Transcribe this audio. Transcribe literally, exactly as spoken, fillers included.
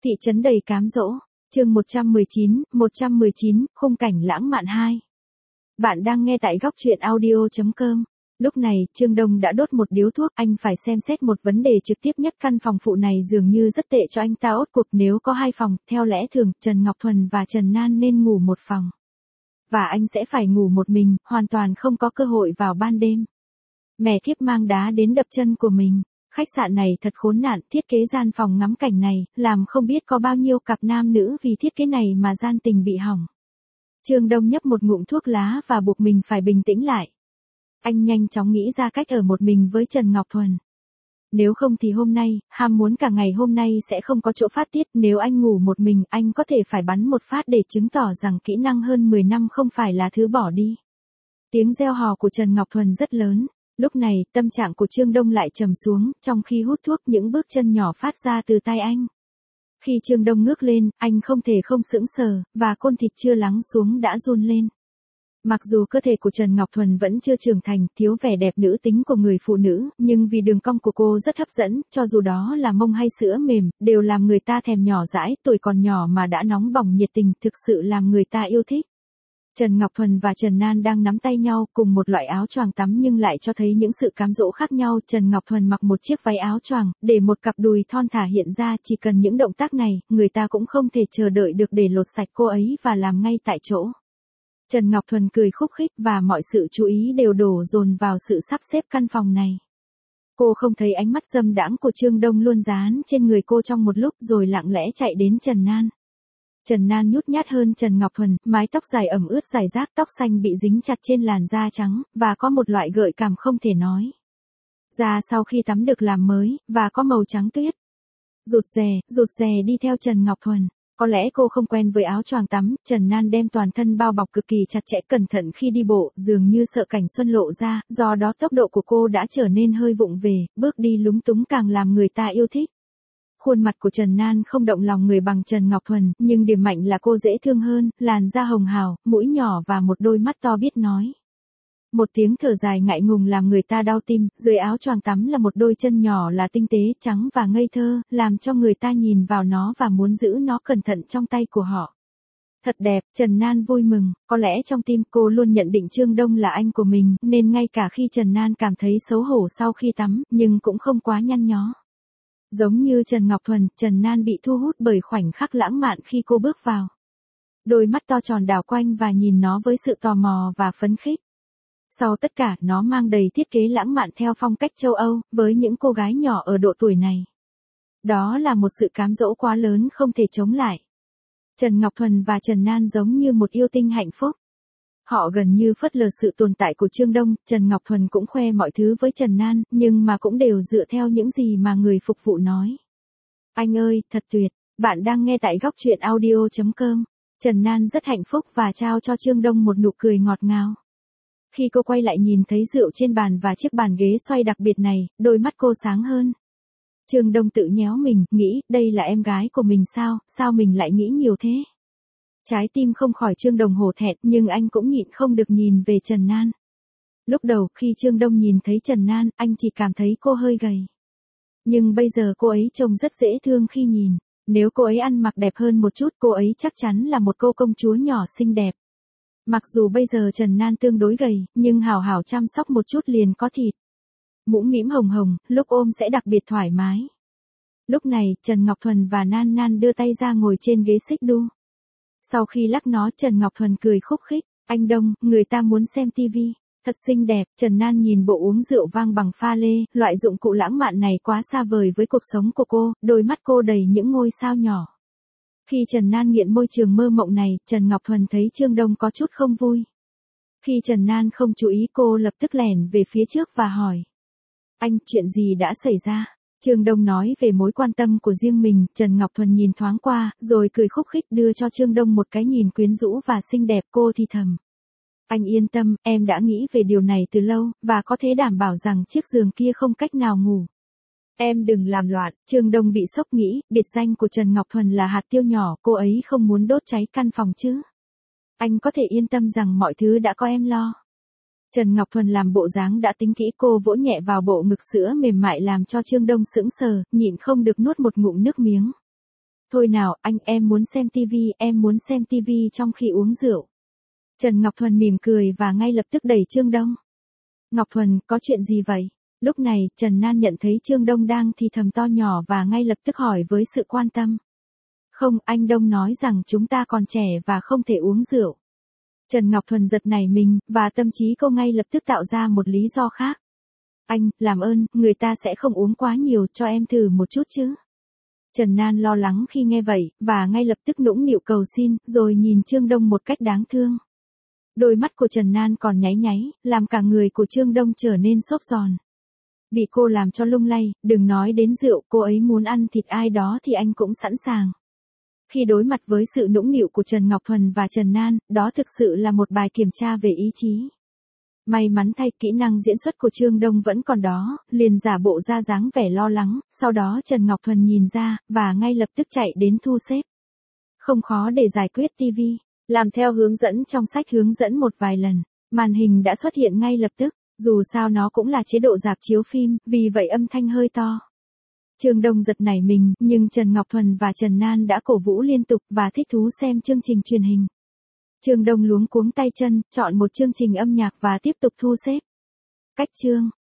Thị trấn đầy cám dỗ, chương một trăm mười chín, một trăm mười chín, khung cảnh lãng mạn hai. Bạn đang nghe tại góc truyện audio chấm com. Lúc này, Trương Đông đã đốt một điếu thuốc, anh phải xem xét một vấn đề trực tiếp nhất, căn phòng phụ này dường như rất tệ cho anh ta. Ốt cuộc nếu có hai phòng, theo lẽ thường, Trần Ngọc Thuần và Trần Nan nên ngủ một phòng. Và anh sẽ phải ngủ một mình, hoàn toàn không có cơ hội vào ban đêm. Mẹ thiếp mang đá đến đập chân của mình. Khách sạn này thật khốn nạn, thiết kế gian phòng ngắm cảnh này, làm không biết có bao nhiêu cặp nam nữ vì thiết kế này mà gian tình bị hỏng. Trương Đông nhấp một ngụm thuốc lá và buộc mình phải bình tĩnh lại. Anh nhanh chóng nghĩ ra cách ở một mình với Trần Ngọc Thuần. Nếu không thì hôm nay, ham muốn cả ngày hôm nay sẽ không có chỗ phát tiết. Nếu anh ngủ một mình, anh có thể phải bắn một phát để chứng tỏ rằng kỹ năng hơn mười năm không phải là thứ bỏ đi. Tiếng reo hò của Trần Ngọc Thuần rất lớn. Lúc này, tâm trạng của Trương Đông lại trầm xuống, trong khi hút thuốc những bước chân nhỏ phát ra từ tay anh. Khi Trương Đông ngước lên, anh không thể không sững sờ, và côn thịt chưa lắng xuống đã run lên. Mặc dù cơ thể của Trần Ngọc Thuần vẫn chưa trưởng thành, thiếu vẻ đẹp nữ tính của người phụ nữ, nhưng vì đường cong của cô rất hấp dẫn, cho dù đó là mông hay sữa mềm, đều làm người ta thèm nhỏ dãi, tuổi còn nhỏ mà đã nóng bỏng nhiệt tình, thực sự làm người ta yêu thích. Trần Ngọc Thuần và Trần Nan đang nắm tay nhau cùng một loại áo choàng tắm nhưng lại cho thấy những sự cám dỗ khác nhau. Trần Ngọc Thuần mặc một chiếc váy áo choàng, để một cặp đùi thon thả hiện ra, chỉ cần những động tác này, người ta cũng không thể chờ đợi được để lột sạch cô ấy và làm ngay tại chỗ. Trần Ngọc Thuần cười khúc khích và mọi sự chú ý đều đổ dồn vào sự sắp xếp căn phòng này. Cô không thấy ánh mắt dâm đãng của Trương Đông luôn dán trên người cô trong một lúc rồi lặng lẽ chạy đến Trần Nan. Trần Nan nhút nhát hơn Trần Ngọc Thuần, mái tóc dài ẩm ướt rải rác, tóc xanh bị dính chặt trên làn da trắng, và có một loại gợi cảm không thể nói. Da sau khi tắm được làm mới, và có màu trắng tuyết. Rụt rè, rụt rè đi theo Trần Ngọc Thuần. Có lẽ cô không quen với áo choàng tắm, Trần Nan đem toàn thân bao bọc cực kỳ chặt chẽ, cẩn thận khi đi bộ, dường như sợ cảnh xuân lộ ra, do đó tốc độ của cô đã trở nên hơi vụng về, bước đi lúng túng càng làm người ta yêu thích. Khuôn mặt của Trần Nan không động lòng người bằng Trần Ngọc Thuần, nhưng điểm mạnh là cô dễ thương hơn, làn da hồng hào, mũi nhỏ và một đôi mắt to biết nói. Một tiếng thở dài ngại ngùng làm người ta đau tim, dưới áo choàng tắm là một đôi chân nhỏ là tinh tế, trắng và ngây thơ, làm cho người ta nhìn vào nó và muốn giữ nó cẩn thận trong tay của họ. Thật đẹp, Trần Nan vui mừng, có lẽ trong tim cô luôn nhận định Trương Đông là anh của mình, nên ngay cả khi Trần Nan cảm thấy xấu hổ sau khi tắm, nhưng cũng không quá nhăn nhó. Giống như Trần Ngọc Thuần, Trần Nan bị thu hút bởi khoảnh khắc lãng mạn khi cô bước vào. Đôi mắt to tròn đảo quanh và nhìn nó với sự tò mò và phấn khích. Sau tất cả, nó mang đầy thiết kế lãng mạn theo phong cách châu Âu, với những cô gái nhỏ ở độ tuổi này. Đó là một sự cám dỗ quá lớn không thể chống lại. Trần Ngọc Thuần và Trần Nan giống như một yêu tinh hạnh phúc. Họ gần như phớt lờ sự tồn tại của Trương Đông, Trần Ngọc Thuần cũng khoe mọi thứ với Trần Nan, nhưng mà cũng đều dựa theo những gì mà người phục vụ nói. Anh ơi, thật tuyệt, bạn đang nghe tại góc truyện audio chấm com. Trần Nan rất hạnh phúc và trao cho Trương Đông một nụ cười ngọt ngào. Khi cô quay lại nhìn thấy rượu trên bàn và chiếc bàn ghế xoay đặc biệt này, đôi mắt cô sáng hơn. Trương Đông tự nhéo mình, nghĩ, đây là em gái của mình sao, sao mình lại nghĩ nhiều thế? Trái tim không khỏi Trương Đông hổ thẹn, nhưng anh cũng nhịn không được nhìn về Trần Nan. Lúc đầu, khi Trương Đông nhìn thấy Trần Nan, anh chỉ cảm thấy cô hơi gầy. Nhưng bây giờ cô ấy trông rất dễ thương khi nhìn. Nếu cô ấy ăn mặc đẹp hơn một chút, cô ấy chắc chắn là một cô công chúa nhỏ xinh đẹp. Mặc dù bây giờ Trần Nan tương đối gầy, nhưng hảo hảo chăm sóc một chút liền có thịt. Mũm mĩm hồng hồng, lúc ôm sẽ đặc biệt thoải mái. Lúc này, Trần Ngọc Thuần và Nan Nan đưa tay ra ngồi trên ghế xích đu. Sau khi lắc nó, Trần Ngọc Thuần cười khúc khích, anh Đông, người ta muốn xem tivi, thật xinh đẹp. Trần Nan nhìn bộ uống rượu vang bằng pha lê, loại dụng cụ lãng mạn này quá xa vời với cuộc sống của cô, đôi mắt cô đầy những ngôi sao nhỏ. Khi Trần Nan nghiện môi trường mơ mộng này, Trần Ngọc Thuần thấy Trương Đông có chút không vui. Khi Trần Nan không chú ý cô lập tức lẻn về phía trước và hỏi. Anh, chuyện gì đã xảy ra? Trương Đông nói về mối quan tâm của riêng mình, Trần Ngọc Thuần nhìn thoáng qua, rồi cười khúc khích đưa cho Trương Đông một cái nhìn quyến rũ và xinh đẹp. Cô thì thầm. Anh yên tâm, em đã nghĩ về điều này từ lâu, và có thể đảm bảo rằng chiếc giường kia không cách nào ngủ. Em đừng làm loạn. Trương Đông bị sốc, nghĩ, biệt danh của Trần Ngọc Thuần là hạt tiêu nhỏ, cô ấy không muốn đốt cháy căn phòng chứ. Anh có thể yên tâm rằng mọi thứ đã có em lo. Trần Ngọc Thuần làm bộ dáng đã tính kỹ, cô vỗ nhẹ vào bộ ngực sữa mềm mại làm cho Trương Đông sững sờ, nhịn không được nuốt một ngụm nước miếng. Thôi nào, anh em muốn xem tivi, em muốn xem tivi trong khi uống rượu. Trần Ngọc Thuần mỉm cười và ngay lập tức đẩy Trương Đông. Ngọc Thuần, có chuyện gì vậy? Lúc này, Trần Nan nhận thấy Trương Đông đang thì thầm to nhỏ và ngay lập tức hỏi với sự quan tâm. Không, anh Đông nói rằng chúng ta còn trẻ và không thể uống rượu. Trần Ngọc Thuần giật nảy mình, và tâm trí cô ngay lập tức tạo ra một lý do khác. Anh, làm ơn, người ta sẽ không uống quá nhiều, cho em thử một chút chứ. Trần Nan lo lắng khi nghe vậy, và ngay lập tức nũng nịu cầu xin, rồi nhìn Trương Đông một cách đáng thương. Đôi mắt của Trần Nan còn nháy nháy, làm cả người của Trương Đông trở nên xốp giòn. Bị cô làm cho lung lay, đừng nói đến rượu, cô ấy muốn ăn thịt ai đó thì anh cũng sẵn sàng. Khi đối mặt với sự nũng nịu của Trần Ngọc Thuần và Trần Nan, đó thực sự là một bài kiểm tra về ý chí. May mắn thay, kỹ năng diễn xuất của Trương Đông vẫn còn đó, liền giả bộ ra dáng vẻ lo lắng, sau đó Trần Ngọc Thuần nhìn ra, và ngay lập tức chạy đến thu xếp. Không khó để giải quyết tivi, làm theo hướng dẫn trong sách hướng dẫn một vài lần, màn hình đã xuất hiện ngay lập tức, dù sao nó cũng là chế độ rạp chiếu phim, vì vậy âm thanh hơi to. Trương Đông giật nảy mình, nhưng Trần Ngọc Thuần và Trần Nan đã cổ vũ liên tục và thích thú xem chương trình truyền hình. Trương Đông luống cuống tay chân, chọn một chương trình âm nhạc và tiếp tục thu xếp. Cách chương